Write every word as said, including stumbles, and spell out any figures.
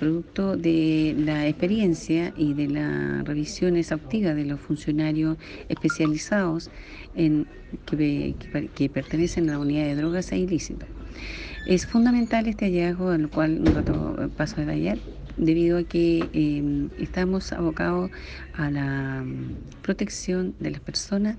producto de la experiencia y de la revisión exhaustiva de los funcionarios especializados en, que, que, que pertenecen a la unidad de drogas e ilícitos. Es fundamental este hallazgo, al cual un rato paso a detallar, debido a que eh, estamos abocados a la protección de las personas